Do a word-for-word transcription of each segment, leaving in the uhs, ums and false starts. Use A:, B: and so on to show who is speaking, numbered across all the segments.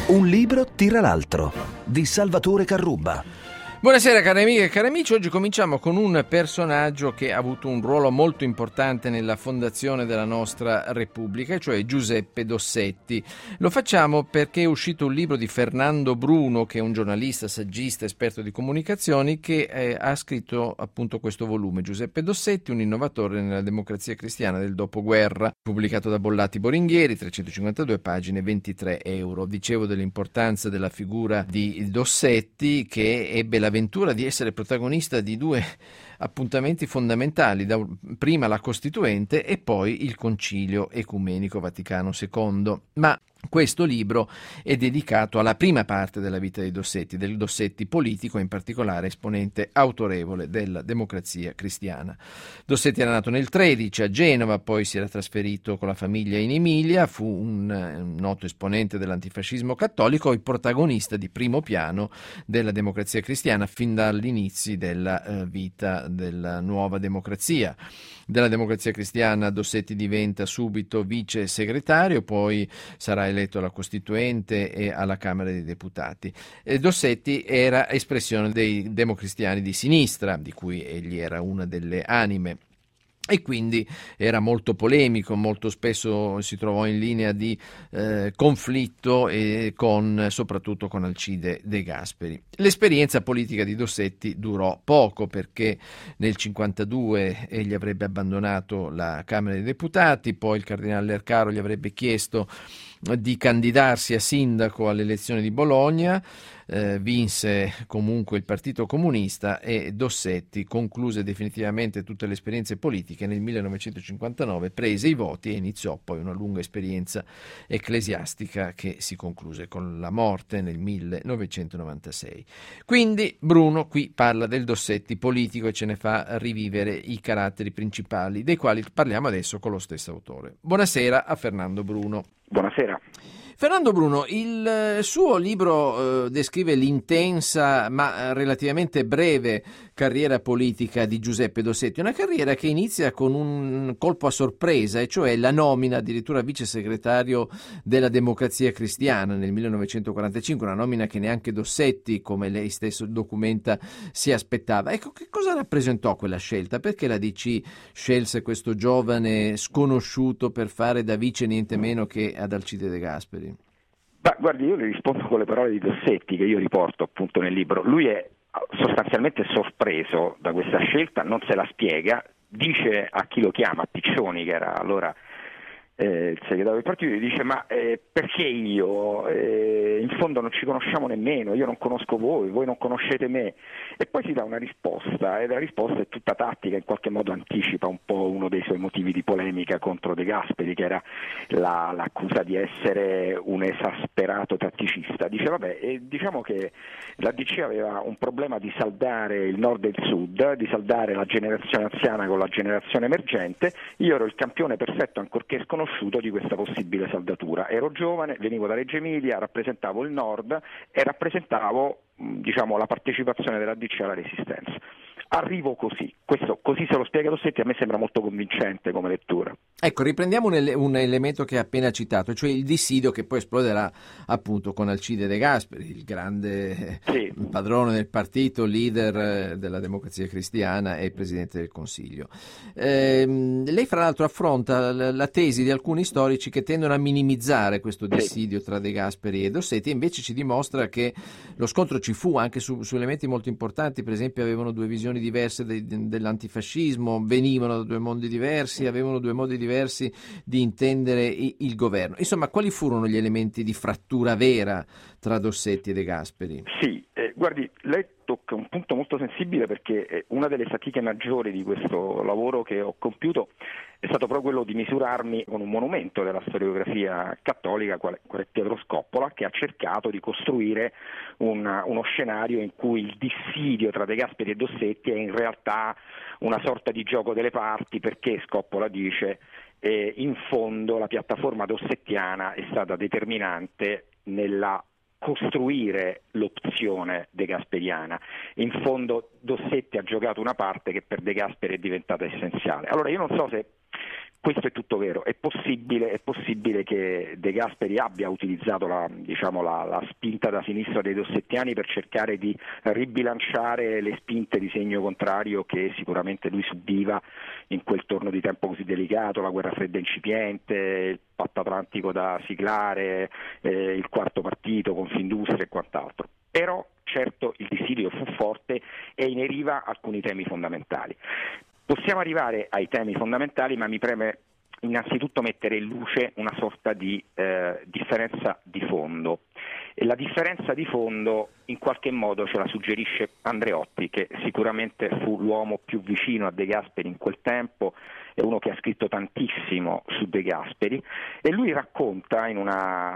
A: Un libro tira l'altro, di Salvatore Carrubba.
B: Buonasera cari amiche e cari amici, oggi cominciamo con un personaggio che ha avuto un ruolo molto importante nella fondazione della nostra Repubblica, cioè Giuseppe Dossetti. Lo facciamo perché è uscito un libro di Fernando Bruno, che è un giornalista, saggista, esperto di comunicazioni, che eh, ha scritto appunto questo volume, Giuseppe Dossetti, un innovatore nella democrazia cristiana del dopoguerra, pubblicato da Bollati Boringhieri, trecentocinquantadue pagine, ventitré euro. Dicevo dell'importanza della figura di Dossetti, che ebbe la l'avventura di essere protagonista di due appuntamenti fondamentali, da, prima la Costituente e poi il Concilio Ecumenico Vaticano secondo. Ma questo libro è dedicato alla prima parte della vita di Dossetti, del Dossetti politico, in particolare esponente autorevole della democrazia cristiana. Dossetti era nato nel tredici a Genova, poi si era trasferito con la famiglia in Emilia, fu un, un noto esponente dell'antifascismo cattolico e protagonista di primo piano della democrazia cristiana fin dagli inizi della eh, vita della nuova democrazia. Della democrazia cristiana Dossetti diventa subito vice segretario, poi sarà eletto alla Costituente e alla Camera dei Deputati. E Dossetti era espressione dei democristiani di sinistra, di cui egli era una delle anime. E quindi era molto polemico, molto spesso si trovò in linea di eh, conflitto e con, soprattutto con Alcide De Gasperi. L'esperienza politica di Dossetti durò poco, perché nel cinquantadue egli avrebbe abbandonato la Camera dei Deputati, poi il cardinale Lercaro gli avrebbe chiesto di candidarsi a sindaco alle elezioni di Bologna, eh, vinse comunque il Partito Comunista e Dossetti concluse definitivamente tutte le esperienze politiche nel millenovecentocinquantanove, prese i voti e iniziò poi una lunga esperienza ecclesiastica che si concluse con la morte nel millenovecentonovantasei. Quindi Bruno qui parla del Dossetti politico e ce ne fa rivivere i caratteri principali, dei quali parliamo adesso con lo stesso autore. Buonasera a Fernando Bruno.
C: Buonasera.
B: Fernando Bruno, il suo libro eh, descrive l'intensa ma relativamente breve carriera politica di Giuseppe Dossetti, una carriera che inizia con un colpo a sorpresa, e cioè la nomina addirittura vice segretario della Democrazia Cristiana nel millenovecentoquarantacinque, una nomina che neanche Dossetti, come lei stesso documenta, si aspettava. Ecco, che cosa rappresentò quella scelta? Perché la D C scelse questo giovane sconosciuto per fare da vice niente meno che ad Alcide De Gasperi?
C: Beh, guardi, io le rispondo con le parole di Dossetti che io riporto appunto nel libro. Lui è sostanzialmente sorpreso da questa scelta, non se la spiega, dice a chi lo chiama, a Piccioni, che era allora eh, il segretario del partito, gli dice ma eh, perché io? Eh, in fondo non ci conosciamo nemmeno, io non conosco voi, voi non conoscete me. E poi si dà una risposta, e la risposta è tutta tattica, in qualche modo anticipa un po' uno dei suoi motivi di polemica contro De Gasperi, che era la, l'accusa di essere un esasperato tatticista. Dice vabbè, eh, diciamo che la D C aveva un problema di saldare il nord e il sud, di saldare la generazione anziana con la generazione emergente. Io ero il campione perfetto, ancorché sconosciuto, di questa possibile saldatura. Ero giovane, venivo da Reggio Emilia, rappresentavo il nord e rappresentavo, diciamo, la partecipazione della D C alla resistenza. Arrivo così, questo così se lo spiega Dossetti, a me sembra molto convincente come lettura.
B: Ecco, riprendiamo un, ele- un elemento che ha appena citato, cioè il dissidio che poi esploderà appunto con Alcide De Gasperi, il grande sì. padrone del partito, leader della Democrazia Cristiana e presidente del Consiglio. Ehm, lei fra l'altro affronta la, la tesi di alcuni storici che tendono a minimizzare questo dissidio sì. tra De Gasperi e Dossetti, e invece ci dimostra che lo scontro ci fu anche su, su elementi molto importanti. Per esempio avevano due visioni diverse de, de, dell'antifascismo, venivano da due mondi diversi, avevano due modi diversi di intendere il, il governo. Insomma, quali furono gli elementi di frattura vera tra Dossetti e De Gasperi?
C: Sì, eh, guardi, lei tocca un punto molto sensibile, perché una delle fatiche maggiori di questo lavoro che ho compiuto è stato proprio quello di misurarmi con un monumento della storiografia cattolica, quale, quale Pietro Scoppola, che ha cercato di costruire una, uno scenario in cui il dissidio tra De Gasperi e Dossetti è in realtà una sorta di gioco delle parti, perché Scoppola dice eh, in fondo la piattaforma dossettiana è stata determinante nella costruire l'opzione degasperiana. In fondo Dossetti ha giocato una parte che per De Gasperi è diventata essenziale. Allora io non so se questo è tutto vero, è possibile, è possibile che De Gasperi abbia utilizzato la, diciamo, la, la spinta da sinistra dei dossettiani per cercare di ribilanciare le spinte di segno contrario che sicuramente lui subiva in quel torno di tempo così delicato, la guerra fredda incipiente, il patto atlantico da siglare, eh, il quarto partito, Confindustria e quant'altro. Però certo il dissidio fu forte e ineriva alcuni temi fondamentali. Possiamo arrivare ai temi fondamentali, ma mi preme innanzitutto mettere in luce una sorta di eh, differenza di fondo. E la differenza di fondo in qualche modo ce la suggerisce Andreotti, che sicuramente fu l'uomo più vicino a De Gasperi in quel tempo, è uno che ha scritto tantissimo su De Gasperi, e lui racconta in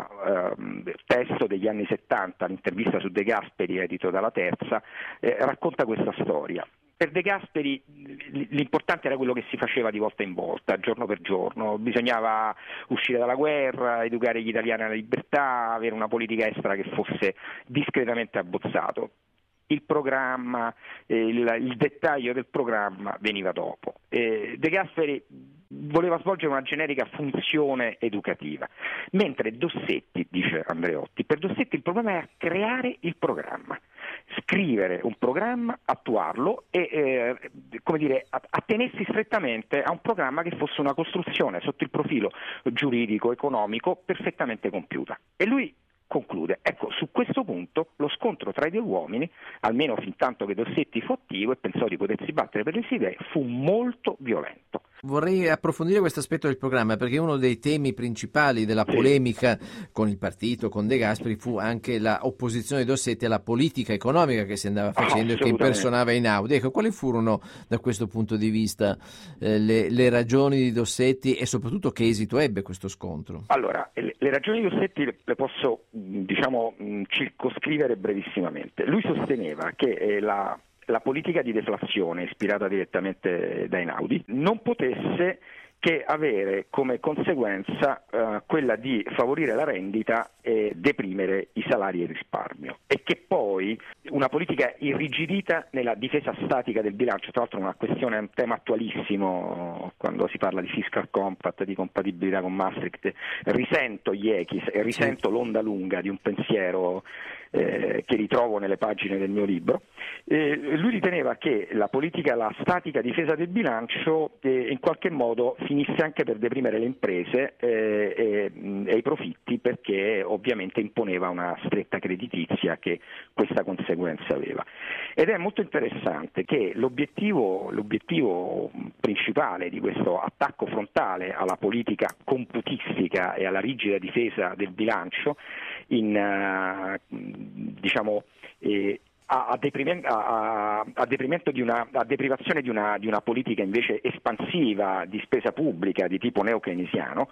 C: un eh, testo degli anni settanta, l'intervista su De Gasperi edito dalla Terza, eh, racconta questa storia. Per De Gasperi l'importante era quello che si faceva di volta in volta, giorno per giorno. Bisognava uscire dalla guerra, educare gli italiani alla libertà, avere una politica estera che fosse discretamente abbozzato. Il programma, il, il dettaglio del programma veniva dopo. Eh, De Gasperi voleva svolgere una generica funzione educativa, mentre Dossetti, dice Andreotti, per Dossetti il problema era creare il programma, scrivere un programma, attuarlo e eh, come dire, attenersi strettamente a un programma che fosse una costruzione sotto il profilo giuridico, economico, perfettamente compiuta. E lui conclude, ecco, su questo punto lo scontro tra i due uomini, almeno fin tanto che Dossetti fu attivo e pensò di potersi battere per le sue idee, fu molto violento.
B: Vorrei approfondire questo aspetto del programma, perché uno dei temi principali della polemica con il partito, con De Gasperi, fu anche la opposizione di Dossetti alla politica economica che si andava facendo oh, e che impersonava Einaudi. Ecco, quali furono da questo punto di vista eh, le, le ragioni di Dossetti e soprattutto che esito ebbe questo scontro?
C: Allora, le, le ragioni di Dossetti le, le posso diciamo circoscrivere brevissimamente. Lui sosteneva che eh, la la politica di deflazione ispirata direttamente da Einaudi non potesse che avere come conseguenza eh, quella di favorire la rendita e deprimere i salari e il risparmio, e che poi una politica irrigidita nella difesa statica del bilancio, tra l'altro una questione, un tema attualissimo quando si parla di fiscal compact, di compatibilità con Maastricht. Risento gli Echis e risento sì. l'onda lunga di un pensiero eh, che ritrovo nelle pagine del mio libro. Eh, lui riteneva che la politica, la statica difesa del bilancio eh, in qualche modo finisse anche per deprimere le imprese eh, e, e i profitti, perché ovviamente imponeva una stretta creditizia che questa conseguenza aveva. Ed è molto interessante che l'obiettivo, l'obiettivo principale di questo attacco frontale alla politica computistica e alla rigida difesa del bilancio in uh, diciamo eh, A, a, deprimento, a, a, deprimento di una, a deprivazione di una, di una politica invece espansiva di spesa pubblica di tipo neokeynesiano,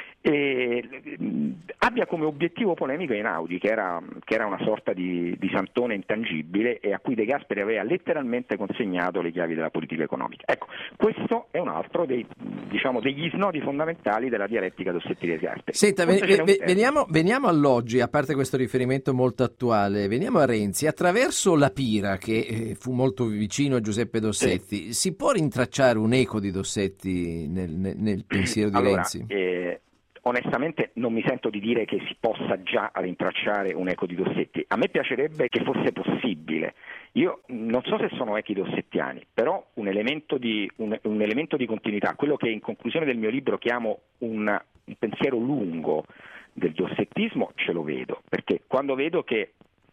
C: e abbia come obiettivo polemico Einaudi, che era, che era una sorta di, di santone intangibile e a cui De Gasperi aveva letteralmente consegnato le chiavi della politica economica. Ecco, questo è un altro dei, diciamo, degli snodi fondamentali della dialettica Dossetti-De Gasperi.
B: Senta, ven- ven- veniamo, veniamo all'oggi, a parte questo riferimento molto attuale, veniamo a Renzi. Attraverso La Pira, che eh, fu molto vicino a Giuseppe Dossetti, sì. si può rintracciare un eco di Dossetti nel, nel, nel pensiero di
C: allora,
B: Renzi?
C: Eh... Onestamente non mi sento di dire che si possa già rintracciare un eco di Dossetti. A me piacerebbe che fosse possibile. Io non so se sono echi dossettiani, però un elemento di, un, un elemento di continuità, quello che in conclusione del mio libro chiamo un, un pensiero lungo del dossettismo, ce lo vedo, perché quando vedo che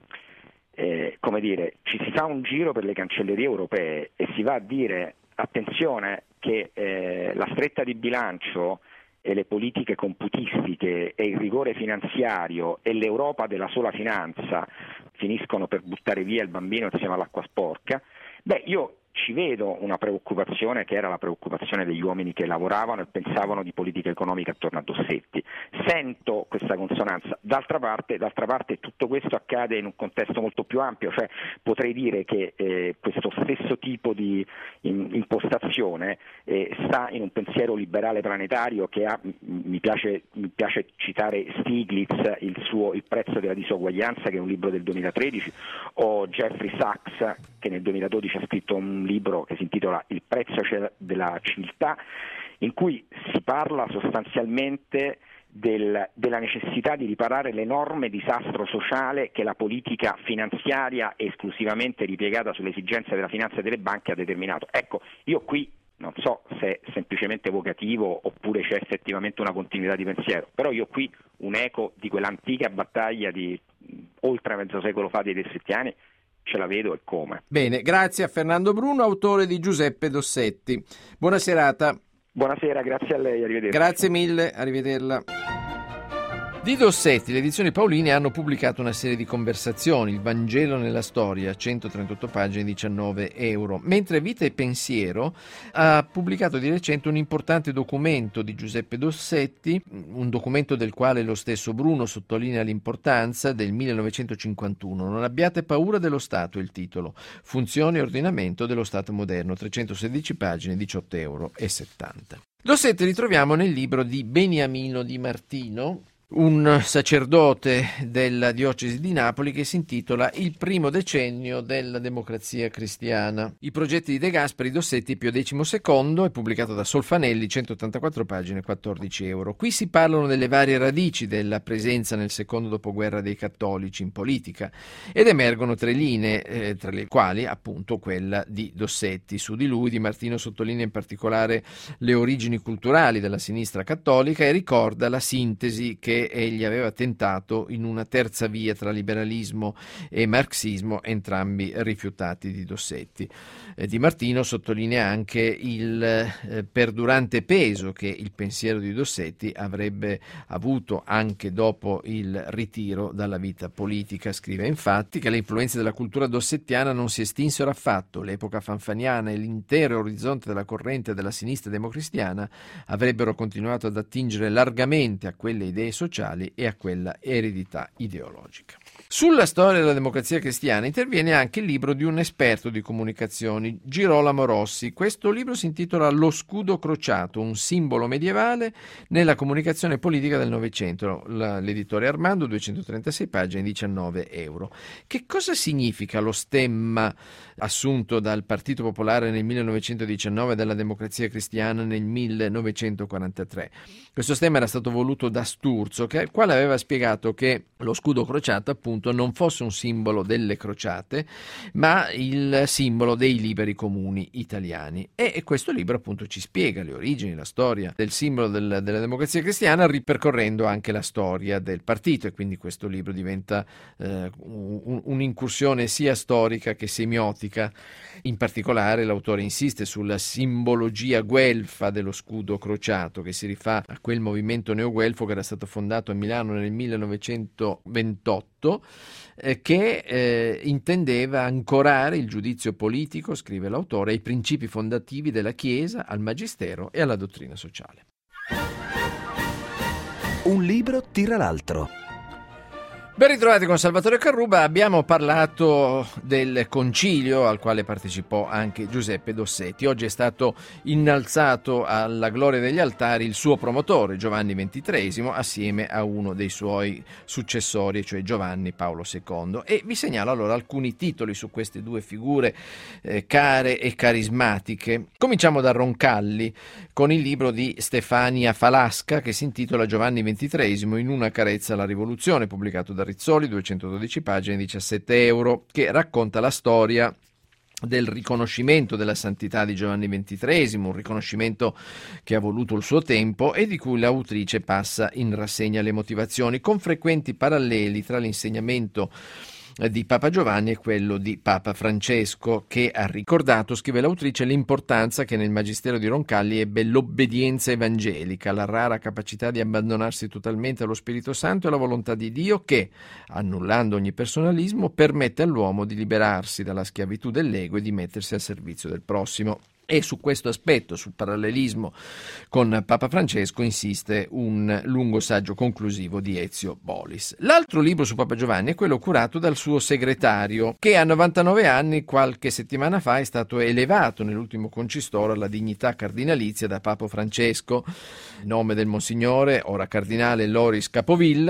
C: eh, come dire, ci si fa un giro per le cancellerie europee e si va a dire attenzione che eh, la stretta di bilancio e le politiche computistiche e il rigore finanziario e l'Europa della sola finanza finiscono per buttare via il bambino insieme all'acqua sporca, beh, io ci vedo una preoccupazione che era la preoccupazione degli uomini che lavoravano e pensavano di politica economica attorno a Dossetti. Sento questa consonanza. D'altra parte, d'altra parte tutto questo accade in un contesto molto più ampio, cioè potrei dire che eh, questo stesso tipo di in, impostazione eh, sta in un pensiero liberale planetario che ha, mi piace, mi piace citare Stiglitz, il suo Il prezzo della disuguaglianza, che è un libro del duemilatredici, o Jeffrey Sachs, che nel duemiladodici ha scritto un libro che si intitola Il prezzo della civiltà, in cui si parla sostanzialmente del, della necessità di riparare l'enorme disastro sociale che la politica finanziaria esclusivamente ripiegata sulle esigenze della finanza e delle banche ha determinato. Ecco, io qui non so se è semplicemente evocativo oppure c'è effettivamente una continuità di pensiero, però io qui un eco di quell'antica battaglia di oltre mezzo secolo fa dei Dossettiani ce la vedo e come.
B: Bene, grazie a Fernando Bruno, autore di Giuseppe Dossetti. Buona serata.
C: Buonasera, grazie a lei, arrivederci.
B: Grazie mille, arrivederla. Di Dossetti, le edizioni Paolini hanno pubblicato una serie di conversazioni, il Vangelo nella storia, centotrentotto pagine, diciannove euro, mentre Vita e Pensiero ha pubblicato di recente un importante documento di Giuseppe Dossetti, un documento del quale lo stesso Bruno sottolinea l'importanza, del millenovecentocinquantuno. Non abbiate paura dello Stato, il titolo. Funzione e ordinamento dello Stato moderno, trecentosedici pagine, diciotto euro e settanta. Dossetti ritroviamo nel libro di Beniamino Di Martino, un sacerdote della diocesi di Napoli, che si intitola Il primo decennio della democrazia cristiana. I progetti di De Gasperi, Dossetti, Pio diciotto, è pubblicato da Solfanelli, centottantaquattro pagine, quattordici euro. Qui si parlano delle varie radici della presenza nel secondo dopoguerra dei cattolici in politica ed emergono tre linee, eh, tra le quali appunto quella di Dossetti. Su di lui Di Martino sottolinea in particolare le origini culturali della sinistra cattolica e ricorda la sintesi che egli aveva tentato in una terza via tra liberalismo e marxismo, entrambi rifiutati di Dossetti. Eh, Di Martino sottolinea anche il eh, perdurante peso che il pensiero di Dossetti avrebbe avuto anche dopo il ritiro dalla vita politica. Scrive infatti che le influenze della cultura dossettiana non si estinsero affatto. L'epoca fanfaniana e l'intero orizzonte della corrente della sinistra democristiana avrebbero continuato ad attingere largamente a quelle idee sociali e a quella eredità ideologica. Sulla storia della democrazia cristiana interviene anche il libro di un esperto di comunicazioni, Girolamo Rossi. Questo libro si intitola Lo scudo crociato, un simbolo medievale nella comunicazione politica del Novecento. L'editore Armando, duecentotrentasei pagine, diciannove euro. Che cosa significa lo stemma assunto dal Partito Popolare nel millenovecentodiciannove e dalla democrazia cristiana nel millenovecentoquarantatré? Questo stemma era stato voluto da Sturzo, che, il quale aveva spiegato che lo scudo crociato appunto non fosse un simbolo delle crociate, ma il simbolo dei liberi comuni italiani. E questo libro appunto ci spiega le origini, la storia del simbolo del, della democrazia cristiana, ripercorrendo anche la storia del partito, e quindi questo libro diventa eh, un, un'incursione sia storica che semiotica. In particolare l'autore insiste sulla simbologia guelfa dello scudo crociato, che si rifà a quel movimento neoguelfo che era stato fondato a Milano nel millenovecentoventotto, eh, che eh, intendeva ancorare il giudizio politico, scrive l'autore, ai principi fondativi della Chiesa, al magistero e alla dottrina sociale.
A: Un libro tira l'altro.
B: Ben ritrovati con Salvatore Carruba. Abbiamo parlato del concilio al quale partecipò anche Giuseppe Dossetti. Oggi è stato innalzato alla gloria degli altari il suo promotore, Giovanni ventitreesimo, assieme a uno dei suoi successori, cioè Giovanni Paolo secondo. E vi segnalo allora alcuni titoli su queste due figure eh, care e carismatiche. Cominciamo da Roncalli con il libro di Stefania Falasca che si intitola Giovanni ventitreesimo in una carezza alla rivoluzione, pubblicato da Rizzoli, duecentododici pagine, diciassette euro, che racconta la storia del riconoscimento della santità di Giovanni ventitreesimo, un riconoscimento che ha voluto il suo tempo e di cui l'autrice passa in rassegna le motivazioni, con frequenti paralleli tra l'insegnamento di Papa Giovanni e quello di Papa Francesco, che ha ricordato, scrive l'autrice, l'importanza che nel magistero di Roncalli ebbe l'obbedienza evangelica, la rara capacità di abbandonarsi totalmente allo Spirito Santo e alla volontà di Dio che, annullando ogni personalismo, permette all'uomo di liberarsi dalla schiavitù dell'ego e di mettersi al servizio del prossimo. E su questo aspetto, sul parallelismo con Papa Francesco, insiste un lungo saggio conclusivo di Ezio Bolis. L'altro libro su Papa Giovanni è quello curato dal suo segretario, che a novantanove anni, qualche settimana fa, è stato elevato nell'ultimo concistoro alla dignità cardinalizia da Papa Francesco. Il nome del Monsignore, ora cardinale Loris Capovilla,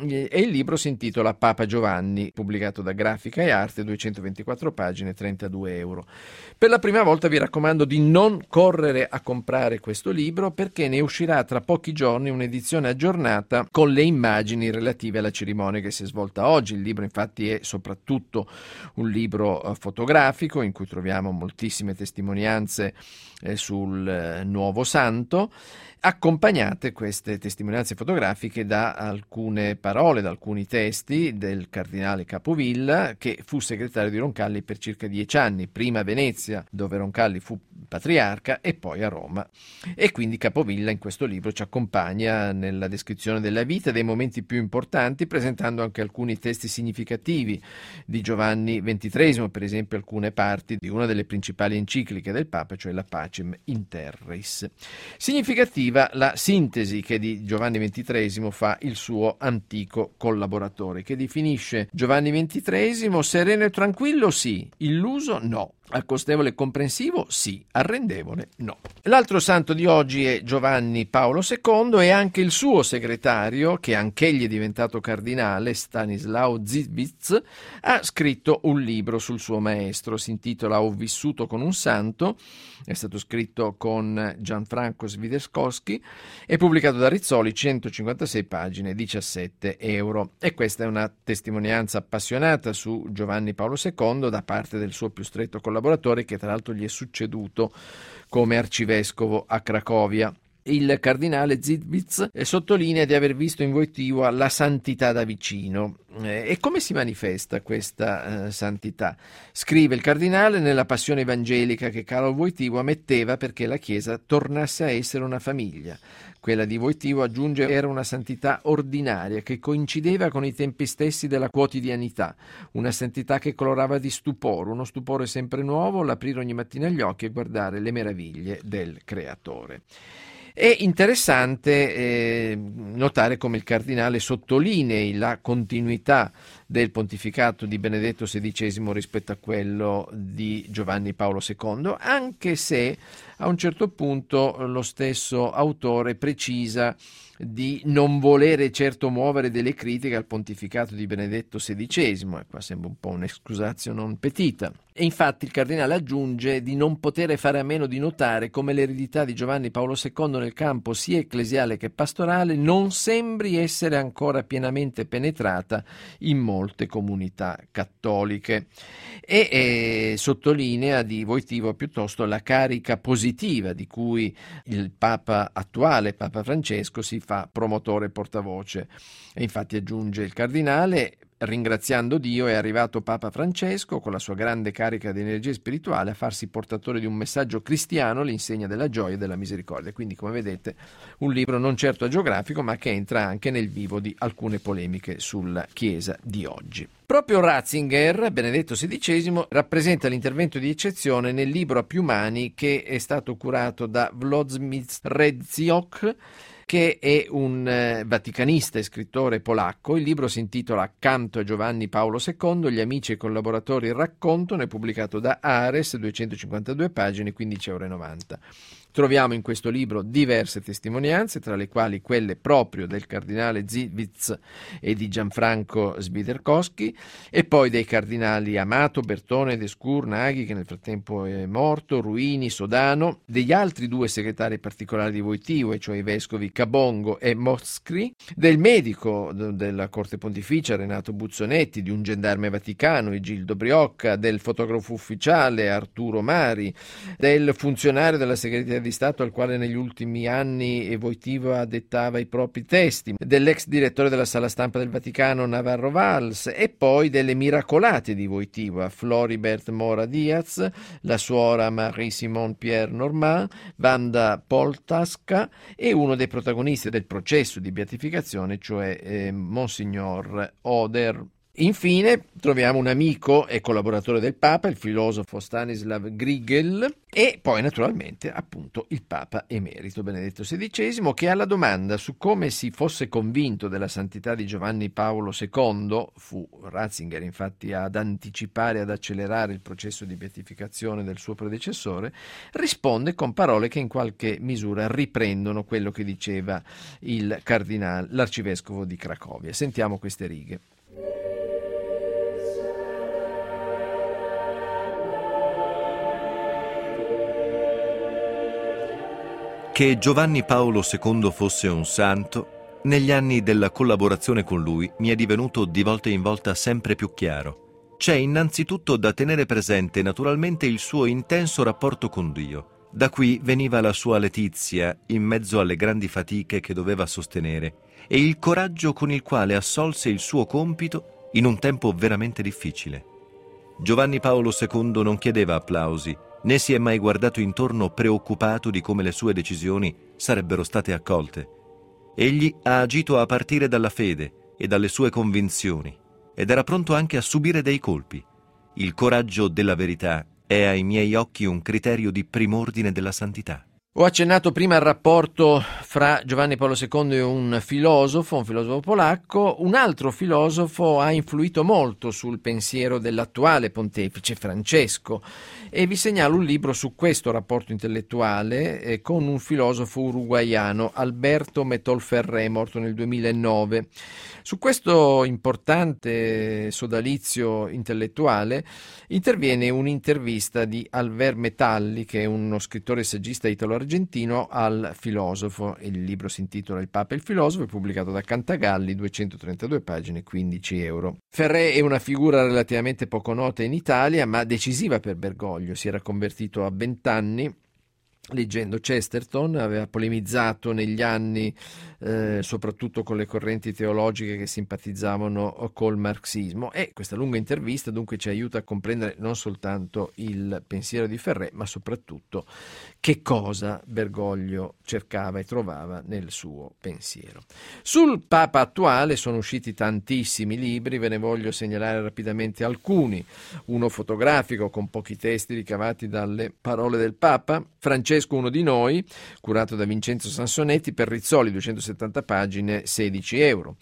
B: e il libro si intitola Papa Giovanni, pubblicato da Grafica e Arte, duecentoventiquattro pagine, trentadue euro. Per la prima volta vi raccomando di non correre a comprare questo libro, perché ne uscirà tra pochi giorni un'edizione aggiornata con le immagini relative alla cerimonia che si è svolta oggi. Il libro infatti è soprattutto un libro eh, fotografico in cui troviamo moltissime testimonianze eh, sul eh, nuovo santo, accompagnate queste testimonianze fotografiche da alcune parole, da alcuni testi del cardinale Capovilla, che fu segretario di Roncalli per circa dieci anni, prima a Venezia, dove Roncalli fu patriarca, e poi a Roma. E quindi Capovilla in questo libro ci accompagna nella descrizione della vita, dei momenti più importanti, presentando anche alcuni testi significativi di Giovanni ventitreesimo, per esempio alcune parti di una delle principali encicliche del Papa, cioè la Pacem in Terris. Significativa la sintesi che di Giovanni ventitreesimo fa il suo antico collaboratore, che definisce Giovanni ventitreesimo sereno e tranquillo sì, illuso no, accostevole e comprensivo sì, arrendevole no. L'altro santo di oggi è Giovanni Paolo secondo, e anche il suo segretario, che anch'egli è diventato cardinale, Stanislao Zivitz, ha scritto un libro sul suo maestro, si intitola Ho vissuto con un santo, è stato scritto con Gianfranco Swiderskowski, è pubblicato da Rizzoli, centocinquantasei pagine, diciassette euro. E questa è una testimonianza appassionata su Giovanni Paolo secondo da parte del suo più stretto collaboratore, che tra l'altro gli è succeduto come arcivescovo a Cracovia. Il cardinale Zivitz sottolinea di aver visto in Wojtyła la santità da vicino. Eh, e come si manifesta questa eh, santità? Scrive il cardinale: nella passione evangelica che Karol Wojtyła metteva perché la Chiesa tornasse a essere una famiglia. Quella di Wojtyła, aggiunge, era una santità ordinaria che coincideva con i tempi stessi della quotidianità, una santità che colorava di stupore, uno stupore sempre nuovo, l'aprire ogni mattina gli occhi e guardare le meraviglie del Creatore. È interessante eh, notare come il cardinale sottolinei la continuità del pontificato di Benedetto sedicesimo rispetto a quello di Giovanni Paolo secondo, anche se a un certo punto lo stesso autore precisa di non volere certo muovere delle critiche al pontificato di Benedetto sedicesimo, e qua sembra un po' un'excusatio non petita. E infatti il cardinale aggiunge di non poter fare a meno di notare come l'eredità di Giovanni Paolo secondo nel campo sia ecclesiale che pastorale non sembri essere ancora pienamente penetrata in molte comunità cattoliche, e eh, sottolinea di Wojtyła piuttosto la carica positiva di cui il Papa attuale, Papa Francesco, si fa promotore e portavoce. E infatti aggiunge il cardinale: ringraziando Dio è arrivato Papa Francesco con la sua grande carica di energia spirituale a farsi portatore di un messaggio cristiano, l'insegna della gioia e della misericordia. Quindi, come vedete, un libro non certo agiografico, ma che entra anche nel vivo di alcune polemiche sulla Chiesa di oggi. Proprio Ratzinger, Benedetto sedicesimo, rappresenta l'intervento di eccezione nel libro a più mani che è stato curato da Włodzimierz Redziok, che è un eh, vaticanista e scrittore polacco. Il libro si intitola Accanto a Giovanni Paolo secondo, gli amici e collaboratori raccontano, è pubblicato da Ares, duecentocinquantadue pagine, quindici euro e novanta. Troviamo in questo libro diverse testimonianze, tra le quali quelle proprio del cardinale Zivitz e di Gianfranco Swiderskowski, e poi dei cardinali Amato, Bertone, Descour, Naghi, che nel frattempo è morto, Ruini, Sodano, degli altri due segretari particolari di Wojtyła, cioè i vescovi Cabongo e Moschri, del medico della Corte Pontificia Renato Buzzonetti, di un gendarme vaticano Igildo Briocca, del fotografo ufficiale Arturo Mari, del funzionario della segreteria di Stato al quale negli ultimi anni Wojtyła dettava i propri testi, dell'ex direttore della sala stampa del Vaticano Navarro Valls, e poi delle miracolate di Wojtyła, Floribert Mora Diaz, la suora Marie-Simone Pierre Normand, Wanda Poltasca e uno dei protagonisti del processo di beatificazione, cioè eh, Monsignor Oder Infine troviamo un amico e collaboratore del Papa, il filosofo Stanislav Grigel, e poi naturalmente appunto il Papa emerito Benedetto sedicesimo, che alla domanda su come si fosse convinto della santità di Giovanni Paolo secondo, fu Ratzinger infatti ad anticipare e ad accelerare il processo di beatificazione del suo predecessore, risponde con parole che in qualche misura riprendono quello che diceva il cardinale, l'arcivescovo di Cracovia. Sentiamo queste righe.
D: Che Giovanni Paolo secondo fosse un santo, negli anni della collaborazione con lui mi è divenuto di volta in volta sempre più chiaro. C'è innanzitutto da tenere presente naturalmente il suo intenso rapporto con Dio. Da qui veniva la sua letizia in mezzo alle grandi fatiche che doveva sostenere e il coraggio con il quale assolse il suo compito in un tempo veramente difficile. Giovanni Paolo secondo non chiedeva applausi, né si è mai guardato intorno preoccupato di come le sue decisioni sarebbero state accolte. Egli ha agito a partire dalla fede e dalle sue convinzioni ed era pronto anche a subire dei colpi. Il coraggio della verità è ai miei occhi un criterio di prim'ordine della santità.
B: Ho accennato prima al rapporto fra Giovanni Paolo secondo e un filosofo, un filosofo polacco. Un altro filosofo ha influito molto sul pensiero dell'attuale pontefice Francesco e vi segnalo un libro su questo rapporto intellettuale eh, con un filosofo uruguaiano, Alberto Metol-Ferré, morto nel duemilanove. Su questo importante sodalizio intellettuale interviene un'intervista di Alver Metalli, che è uno scrittore e saggista italo-argentino, al filosofo. Il libro si intitola Il Papa e il filosofo, è pubblicato da Cantagalli, duecentotrentadue pagine, quindici euro. Ferré è una figura relativamente poco nota in Italia, ma decisiva per Bergoglio. Si era convertito a vent'anni leggendo Chesterton, aveva polemizzato negli anni eh, soprattutto con le correnti teologiche che simpatizzavano col marxismo, e questa lunga intervista dunque ci aiuta a comprendere non soltanto il pensiero di Ferré, ma soprattutto che cosa Bergoglio cercava e trovava nel suo pensiero. Sul Papa attuale sono usciti tantissimi libri, ve ne voglio segnalare rapidamente alcuni. Uno fotografico con pochi testi ricavati dalle parole del Papa, Francesco Uno di noi, curato da Vincenzo Sansonetti, per Rizzoli, duecentosettanta pagine, sedici euro.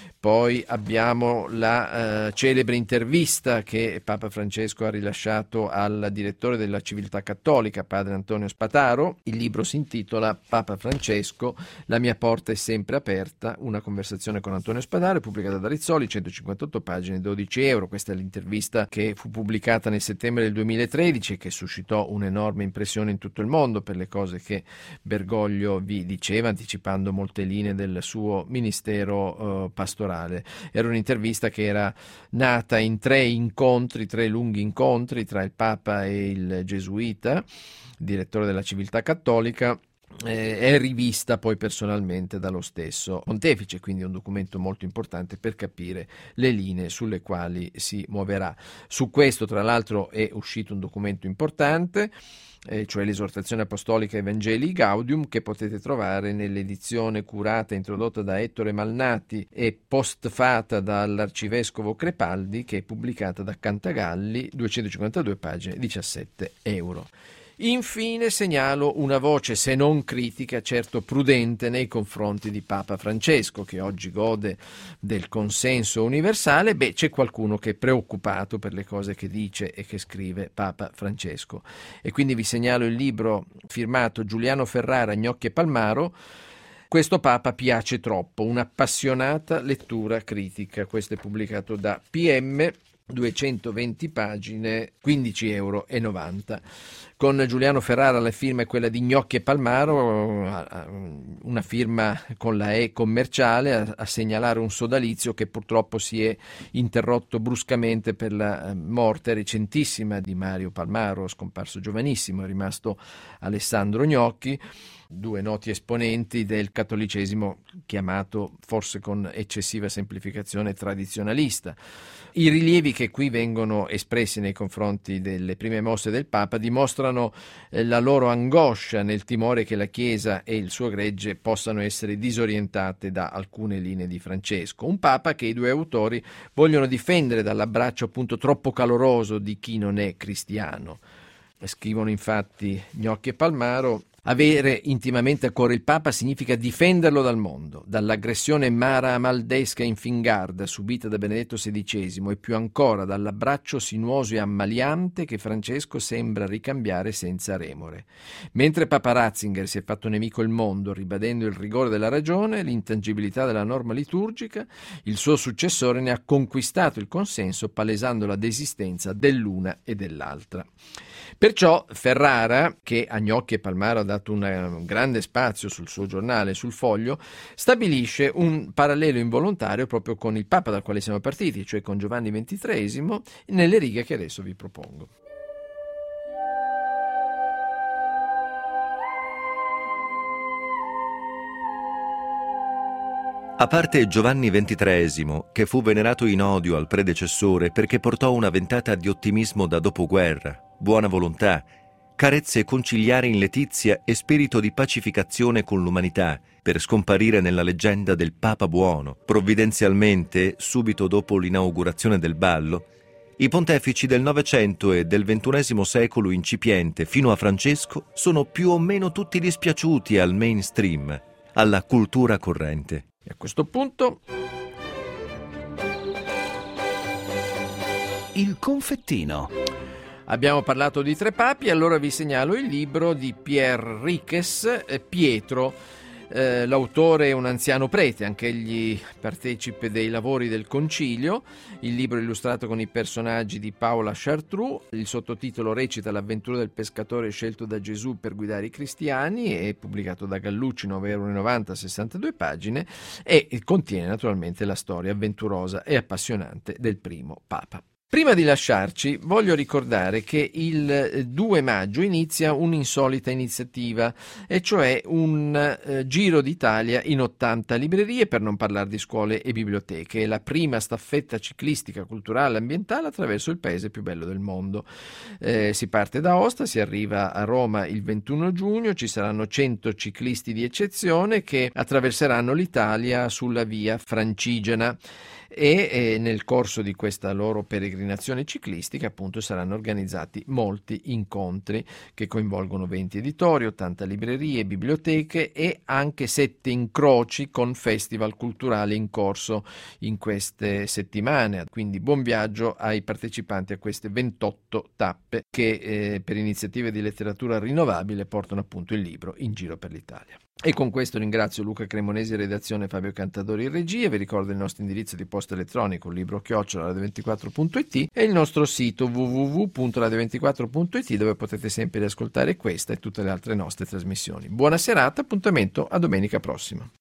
B: Poi abbiamo la eh, celebre intervista che Papa Francesco ha rilasciato al direttore della Civiltà Cattolica, padre Antonio Spataro. Il libro si intitola Papa Francesco, la mia porta è sempre aperta, una conversazione con Antonio Spataro, pubblicata da Rizzoli, centocinquantotto pagine, dodici euro. Questa è l'intervista che fu pubblicata nel settembre del duemilatredici e che suscitò un'enorme impressione in tutto il mondo per le cose che Bergoglio vi diceva, anticipando molte linee del suo ministero eh, pastorale. Era un'intervista che era nata in tre incontri, tre lunghi incontri tra il Papa e il gesuita, direttore della Civiltà Cattolica. Eh, è rivista poi personalmente dallo stesso pontefice, quindi è un documento molto importante per capire le linee sulle quali si muoverà. Su questo, tra l'altro, è uscito un documento importante, eh, cioè l'esortazione apostolica Evangelii Gaudium, che potete trovare nell'edizione curata e introdotta da Ettore Malnati e postfata dall'arcivescovo Crepaldi, che è pubblicata da Cantagalli, duecentocinquantadue pagine, diciassette euro. Infine segnalo una voce, se non critica, certo prudente nei confronti di Papa Francesco, che oggi gode del consenso universale. Beh, c'è qualcuno che è preoccupato per le cose che dice e che scrive Papa Francesco. E quindi vi segnalo il libro firmato Giuliano Ferrara, Gnocchi e Palmaro, Questo Papa piace troppo, un'appassionata lettura critica. Questo è pubblicato da P M, duecentoventi pagine, quindici euro e novanta. Con Giuliano Ferrara la firma è quella di Gnocchi e Palmaro, una firma con la E commerciale, a, a segnalare un sodalizio che purtroppo si è interrotto bruscamente per la morte recentissima di Mario Palmaro, scomparso giovanissimo. È rimasto Alessandro Gnocchi. due noti esponenti del cattolicesimo chiamato, forse con eccessiva semplificazione, tradizionalista. I rilievi che qui vengono espressi nei confronti delle prime mosse del Papa dimostrano eh, la loro angoscia nel timore che la Chiesa e il suo gregge possano essere disorientate da alcune linee di Francesco. Un Papa che i due autori vogliono difendere dall'abbraccio appunto troppo caloroso di chi non è cristiano. Scrivono infatti Gnocchi e Palmaro: avere intimamente a cuore il Papa significa difenderlo dal mondo, dall'aggressione mara-amaldesca in Fingarda subita da Benedetto sedicesimo e più ancora dall'abbraccio sinuoso e ammaliante che Francesco sembra ricambiare senza remore. Mentre Papa Ratzinger si è fatto nemico il mondo ribadendo il rigore della ragione, l'intangibilità della norma liturgica, il suo successore ne ha conquistato il consenso palesando la desistenza dell'una e dell'altra. Perciò Ferrara, che a Gnocchi e Palmaro ha dato un grande spazio sul suo giornale, sul Foglio, stabilisce un parallelo involontario proprio con il Papa dal quale siamo partiti, cioè con Giovanni ventitreesimo, nelle righe che adesso vi propongo.
D: A parte Giovanni ventitreesimo, che fu venerato in odio al predecessore perché portò una ventata di ottimismo da dopoguerra, buona volontà, carezze conciliari in letizia e spirito di pacificazione con l'umanità, per scomparire nella leggenda del Papa buono, provvidenzialmente, subito dopo l'inaugurazione del ballo, i pontefici del Novecento e del ventunesimo secolo incipiente fino a Francesco sono più o meno tutti dispiaciuti al mainstream, alla cultura corrente.
B: E a questo punto
A: il confettino.
B: abbiamo parlato di tre papi, allora vi segnalo il libro di Pierre Riques, Pietro. Eh, l'autore è un anziano prete, anch'egli partecipe dei lavori del concilio. Il libro è illustrato con i personaggi di Paola Chartreux. Il sottotitolo recita L'avventura del pescatore scelto da Gesù per guidare i cristiani. È pubblicato da Gallucci, nove virgola novanta euro, sessantadue pagine, e contiene naturalmente la storia avventurosa e appassionante del primo Papa. Prima di lasciarci, voglio ricordare che il due maggio inizia un'insolita iniziativa, e cioè un eh, giro d'Italia in ottanta librerie, per non parlare di scuole e biblioteche. È la prima staffetta ciclistica, culturale e ambientale attraverso il paese più bello del mondo. Eh, si parte da Aosta, si arriva a Roma il ventuno giugno, ci saranno cento ciclisti di eccezione che attraverseranno l'Italia sulla via Francigena. E eh, nel corso di questa loro peregrinazione ciclistica appunto saranno organizzati molti incontri che coinvolgono venti editori, ottanta librerie, biblioteche e anche sette incroci con festival culturali in corso in queste settimane. Quindi buon viaggio ai partecipanti a queste ventotto tappe che eh, per iniziative di letteratura rinnovabile portano appunto il libro in giro per l'Italia. E con questo ringrazio Luca Cremonesi, redazione, Fabio Cantadori in regia. Vi ricordo il nostro indirizzo di posta elettronico, libro chiocciola radio ventiquattro punto it, e il nostro sito w w w punto radio ventiquattro punto it, dove potete sempre riascoltare questa e tutte le altre nostre trasmissioni. Buona serata, appuntamento a domenica prossima.